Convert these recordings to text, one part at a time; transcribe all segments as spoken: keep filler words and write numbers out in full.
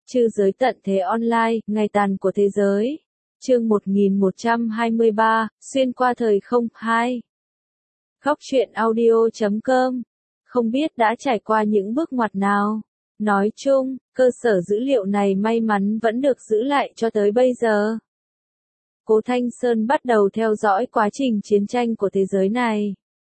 Trư giới tận thế online, ngày tàn của thế giới. Chương một nghìn một trăm hai mươi ba, xuyên qua thời không, hai. Góc truyện audio chấm com. Không biết đã trải qua những bước ngoặt nào. Nói chung, cơ sở dữ liệu này may mắn vẫn được giữ lại cho tới bây giờ. Cố Thanh Sơn bắt đầu theo dõi quá trình chiến tranh của thế giới này.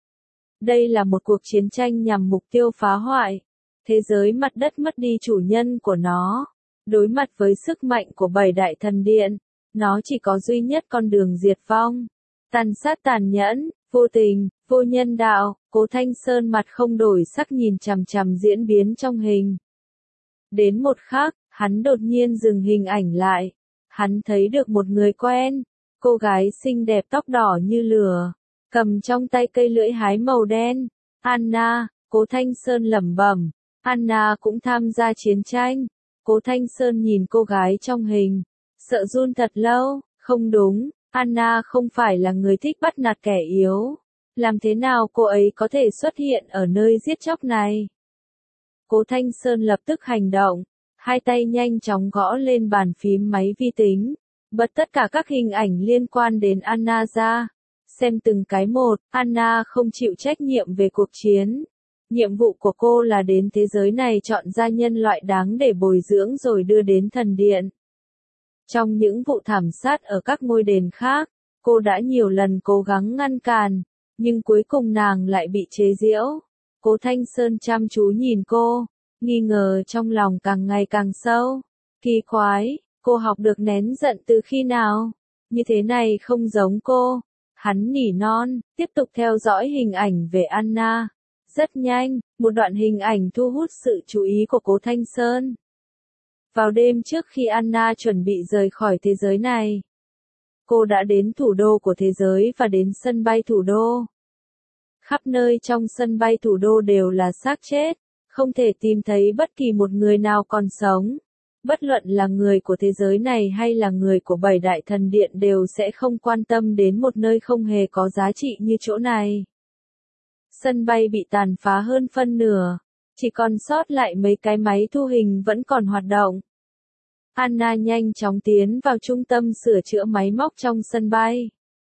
Đây là một cuộc chiến tranh nhằm mục tiêu phá hoại. Thế giới mặt đất mất đi chủ nhân của nó. Đối mặt với sức mạnh của bảy đại thần điện, nó chỉ có duy nhất con đường diệt vong. Tàn sát tàn nhẫn, vô tình, vô nhân đạo, Cố Thanh Sơn mặt không đổi sắc nhìn chằm chằm diễn biến trong hình. Đến một khắc, hắn đột nhiên dừng hình ảnh lại. Hắn thấy được một người quen, cô gái xinh đẹp tóc đỏ như lửa, cầm trong tay cây lưỡi hái màu đen. Anna, Cố Thanh Sơn lẩm bẩm, Anna cũng tham gia chiến tranh. Cố Thanh Sơn nhìn cô gái trong hình, sợ run thật lâu, không đúng, Anna không phải là người thích bắt nạt kẻ yếu. Làm thế nào cô ấy có thể xuất hiện ở nơi giết chóc này? Cố Thanh Sơn lập tức hành động, hai tay nhanh chóng gõ lên bàn phím máy vi tính, bật tất cả các hình ảnh liên quan đến Anna ra. Xem từng cái một, Anna không chịu trách nhiệm về cuộc chiến. Nhiệm vụ của cô là đến thế giới này chọn ra nhân loại đáng để bồi dưỡng rồi đưa đến thần điện. Trong những vụ thảm sát ở các ngôi đền khác, cô đã nhiều lần cố gắng ngăn cản, nhưng cuối cùng nàng lại bị chế giễu. Cố Thanh Sơn chăm chú nhìn cô, nghi ngờ trong lòng càng ngày càng sâu. Kỳ quái, cô học được nén giận từ khi nào? Như thế này không giống cô. Hắn nỉ non, tiếp tục theo dõi hình ảnh về Anna. Rất nhanh, một đoạn hình ảnh thu hút sự chú ý của Cố Thanh Sơn. Vào đêm trước khi Anna chuẩn bị rời khỏi thế giới này, cô đã đến thủ đô của thế giới và đến sân bay thủ đô. Khắp nơi trong sân bay thủ đô đều là xác chết, không thể tìm thấy bất kỳ một người nào còn sống. Bất luận là người của thế giới này hay là người của bảy đại thần điện đều sẽ không quan tâm đến một nơi không hề có giá trị như chỗ này. Sân bay bị tàn phá hơn phân nửa, chỉ còn sót lại mấy cái máy thu hình vẫn còn hoạt động. Anna nhanh chóng tiến vào trung tâm sửa chữa máy móc trong sân bay.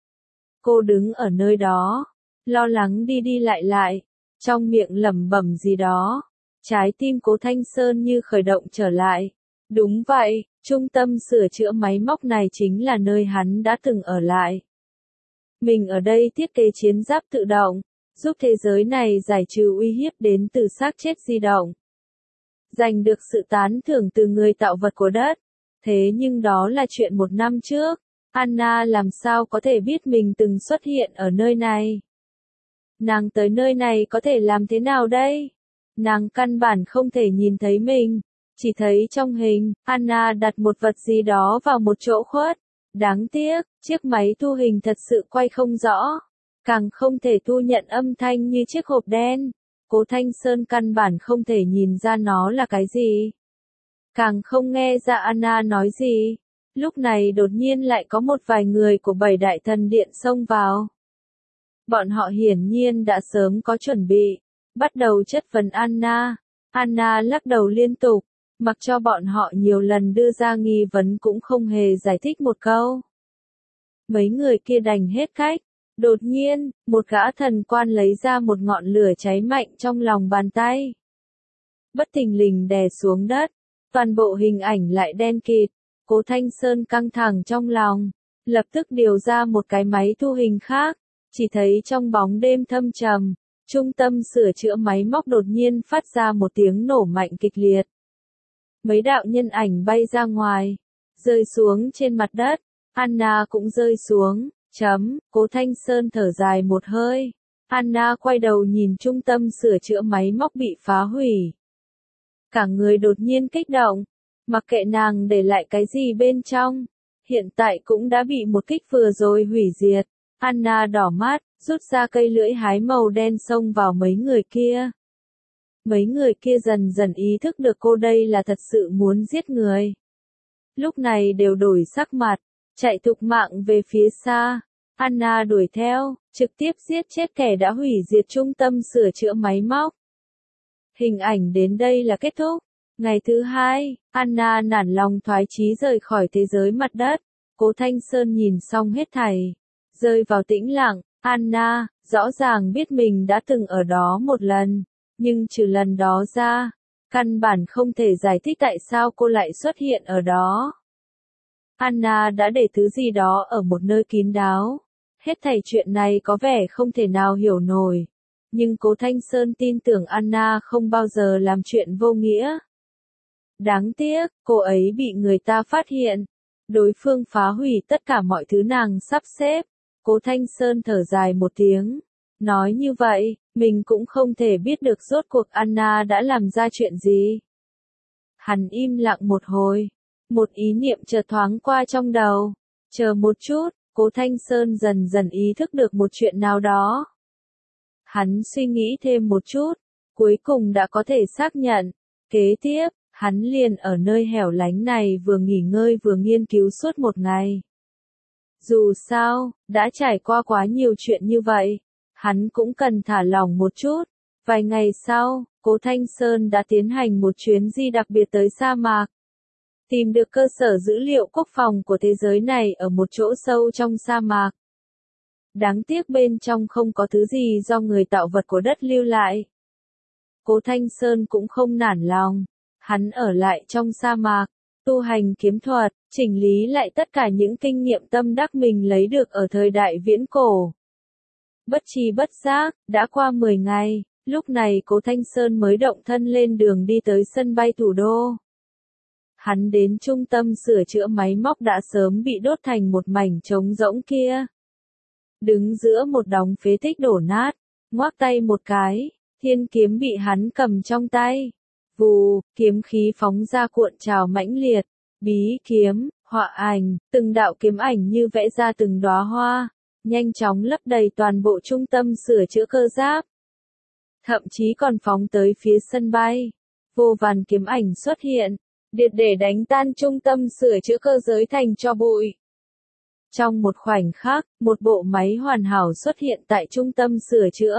Cô đứng ở nơi đó, lo lắng đi đi lại lại, trong miệng lẩm bẩm gì đó. Trái tim Cố Thanh Sơn như khởi động trở lại. Đúng vậy, trung tâm sửa chữa máy móc này chính là nơi hắn đã từng ở lại. Mình ở đây thiết kế chiến giáp tự động, giúp thế giới này giải trừ uy hiếp đến từ xác chết di động. Giành được sự tán thưởng từ người tạo vật của đất. Thế nhưng đó là chuyện một năm trước. Anna làm sao có thể biết mình từng xuất hiện ở nơi này? Nàng tới nơi này có thể làm thế nào đây? Nàng căn bản không thể nhìn thấy mình. Chỉ thấy trong hình, Anna đặt một vật gì đó vào một chỗ khuất. Đáng tiếc, chiếc máy thu hình thật sự quay không rõ. Càng không thể thu nhận âm thanh như chiếc hộp đen. Cố Thanh Sơn căn bản không thể nhìn ra nó là cái gì. Càng không nghe ra Anna nói gì. Lúc này đột nhiên lại có một vài người của bảy đại thần điện xông vào. Bọn họ hiển nhiên đã sớm có chuẩn bị. Bắt đầu chất vấn Anna. Anna lắc đầu liên tục. Mặc cho bọn họ nhiều lần đưa ra nghi vấn cũng không hề giải thích một câu. Mấy người kia đành hết cách. Đột nhiên, một gã thần quan lấy ra một ngọn lửa cháy mạnh trong lòng bàn tay. Bất thình lình đè xuống đất. Toàn bộ hình ảnh lại đen kịt. Cố Thanh Sơn căng thẳng trong lòng. Lập tức điều ra một cái máy thu hình khác. Chỉ thấy trong bóng đêm thâm trầm, trung tâm sửa chữa máy móc đột nhiên phát ra một tiếng nổ mạnh kịch liệt. Mấy đạo nhân ảnh bay ra ngoài, rơi xuống trên mặt đất. Anna cũng rơi xuống. Chấm, Cố Thanh Sơn thở dài một hơi. Anna quay đầu nhìn trung tâm sửa chữa máy móc bị phá hủy. Cả người đột nhiên kích động. Mặc kệ nàng để lại cái gì bên trong. Hiện tại cũng đã bị một kích vừa rồi hủy diệt. Anna đỏ mắt, rút ra cây lưỡi hái màu đen xông vào mấy người kia. Mấy người kia dần dần ý thức được cô đây là thật sự muốn giết người. Lúc này đều đổi sắc mặt, chạy thục mạng về phía xa. Anna đuổi theo, trực tiếp giết chết kẻ đã hủy diệt trung tâm sửa chữa máy móc. Hình ảnh đến đây là kết thúc. Ngày thứ hai, Anna nản lòng thoái chí rời khỏi thế giới mặt đất. Cố Thanh Sơn nhìn xong hết thảy, rơi vào tĩnh lặng. Anna, rõ ràng biết mình đã từng ở đó một lần, nhưng trừ lần đó ra, căn bản không thể giải thích tại sao cô lại xuất hiện ở đó. Anna đã để thứ gì đó ở một nơi kín đáo. Hết thảy chuyện này có vẻ không thể nào hiểu nổi. Nhưng Cố Thanh Sơn tin tưởng Anna không bao giờ làm chuyện vô nghĩa. Đáng tiếc, cô ấy bị người ta phát hiện. Đối phương phá hủy tất cả mọi thứ nàng sắp xếp. Cố Thanh Sơn thở dài một tiếng. Nói như vậy, mình cũng không thể biết được rốt cuộc Anna đã làm ra chuyện gì. Hắn im lặng một hồi. Một ý niệm chợt thoáng qua trong đầu. Chờ một chút, Cố Thanh Sơn dần dần ý thức được một chuyện nào đó. Hắn suy nghĩ thêm một chút, cuối cùng đã có thể xác nhận. Kế tiếp, hắn liền ở nơi hẻo lánh này vừa nghỉ ngơi vừa nghiên cứu suốt một ngày. Dù sao, đã trải qua quá nhiều chuyện như vậy, hắn cũng cần thả lỏng một chút. Vài ngày sau, Cố Thanh Sơn đã tiến hành một chuyến di đặc biệt tới sa mạc. Tìm được cơ sở dữ liệu quốc phòng của thế giới này ở một chỗ sâu trong sa mạc. Đáng tiếc bên trong không có thứ gì do người tạo vật của đất lưu lại. Cố Thanh Sơn cũng không nản lòng. Hắn ở lại trong sa mạc, tu hành kiếm thuật, chỉnh lý lại tất cả những kinh nghiệm tâm đắc mình lấy được ở thời đại viễn cổ. Bất tri bất giác, đã qua mười ngày, lúc này Cố Thanh Sơn mới động thân lên đường đi tới sân bay thủ đô. Hắn đến trung tâm sửa chữa máy móc đã sớm bị đốt thành một mảnh trống rỗng kia. Đứng giữa một đống phế tích đổ nát, ngoác tay một cái, thiên kiếm bị hắn cầm trong tay. Vù, kiếm khí phóng ra cuộn trào mãnh liệt, bí kiếm, họa ảnh, từng đạo kiếm ảnh như vẽ ra từng đóa hoa, nhanh chóng lấp đầy toàn bộ trung tâm sửa chữa cơ giáp. Thậm chí còn phóng tới phía sân bay. Vô vàn kiếm ảnh xuất hiện, điệt để đánh tan trung tâm sửa chữa cơ giới thành tro bụi. Trong một khoảnh khắc, một bộ máy hoàn hảo xuất hiện tại trung tâm sửa chữa.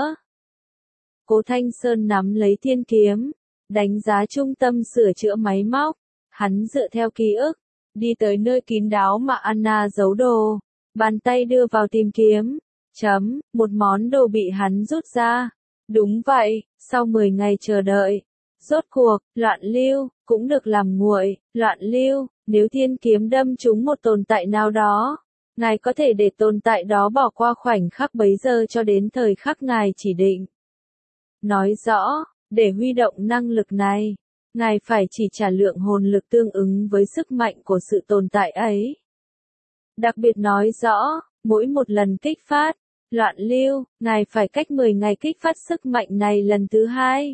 Cố Thanh Sơn nắm lấy thiên kiếm, đánh giá trung tâm sửa chữa máy móc. Hắn dựa theo ký ức, đi tới nơi kín đáo mà Anna giấu đồ. Bàn tay đưa vào tìm kiếm. Chấm, một món đồ bị hắn rút ra. Đúng vậy, sau mười ngày chờ đợi. Rốt cuộc, loạn lưu, cũng được làm nguội. Loạn lưu, nếu thiên kiếm đâm trúng một tồn tại nào đó, ngài có thể để tồn tại đó bỏ qua khoảnh khắc bấy giờ cho đến thời khắc ngài chỉ định. Nói rõ, để huy động năng lực này, ngài phải chỉ trả lượng hồn lực tương ứng với sức mạnh của sự tồn tại ấy. Đặc biệt nói rõ, mỗi một lần kích phát, loạn lưu, ngài phải cách mười ngày kích phát sức mạnh này lần thứ hai.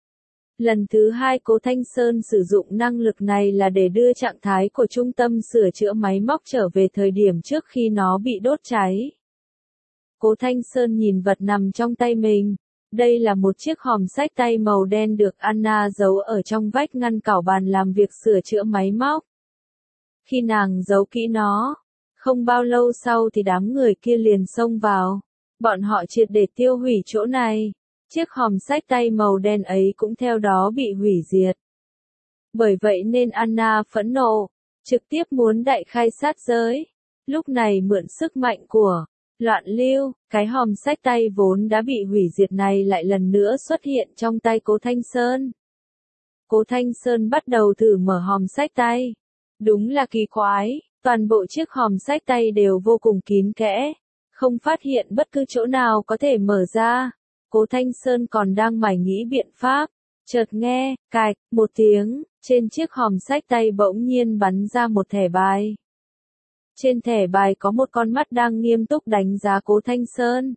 Lần thứ hai Cố Thanh Sơn sử dụng năng lực này là để đưa trạng thái của trung tâm sửa chữa máy móc trở về thời điểm trước khi nó bị đốt cháy. Cố Thanh Sơn nhìn vật nằm trong tay mình. Đây là một chiếc hòm xách tay màu đen được Anna giấu ở trong vách ngăn cảo bàn làm việc sửa chữa máy móc. Khi nàng giấu kỹ nó, không bao lâu sau thì đám người kia liền xông vào. Bọn họ triệt để tiêu hủy chỗ này. Chiếc hòm xách tay màu đen ấy cũng theo đó bị hủy diệt. Bởi vậy nên Anna phẫn nộ, trực tiếp muốn đại khai sát giới. Lúc này mượn sức mạnh của loạn lưu, cái hòm xách tay vốn đã bị hủy diệt này lại lần nữa xuất hiện trong tay Cố Thanh Sơn. Cố Thanh Sơn bắt đầu thử mở hòm xách tay. Đúng là kỳ quái, toàn bộ chiếc hòm xách tay đều vô cùng kín kẽ, không phát hiện bất cứ chỗ nào có thể mở ra. Cố Thanh Sơn còn đang mải nghĩ biện pháp, chợt nghe, cạch, một tiếng, trên chiếc hòm xách tay bỗng nhiên bắn ra một thẻ bài. Trên thẻ bài có một con mắt đang nghiêm túc đánh giá Cố Thanh Sơn.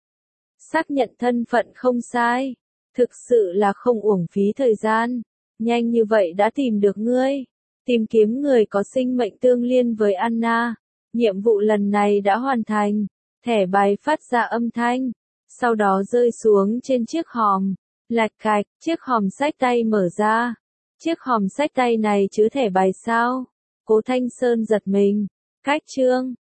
Xác nhận thân phận không sai. Thực sự là không uổng phí thời gian. Nhanh như vậy đã tìm được ngươi. Tìm kiếm người có sinh mệnh tương liên với Anna. Nhiệm vụ lần này đã hoàn thành. Thẻ bài phát ra âm thanh. Sau đó rơi xuống trên chiếc hòm. Lạch cạch, chiếc hòm xách tay mở ra. Chiếc hòm xách tay này chứa thẻ bài sao? Cố Thanh Sơn giật mình. Cách chương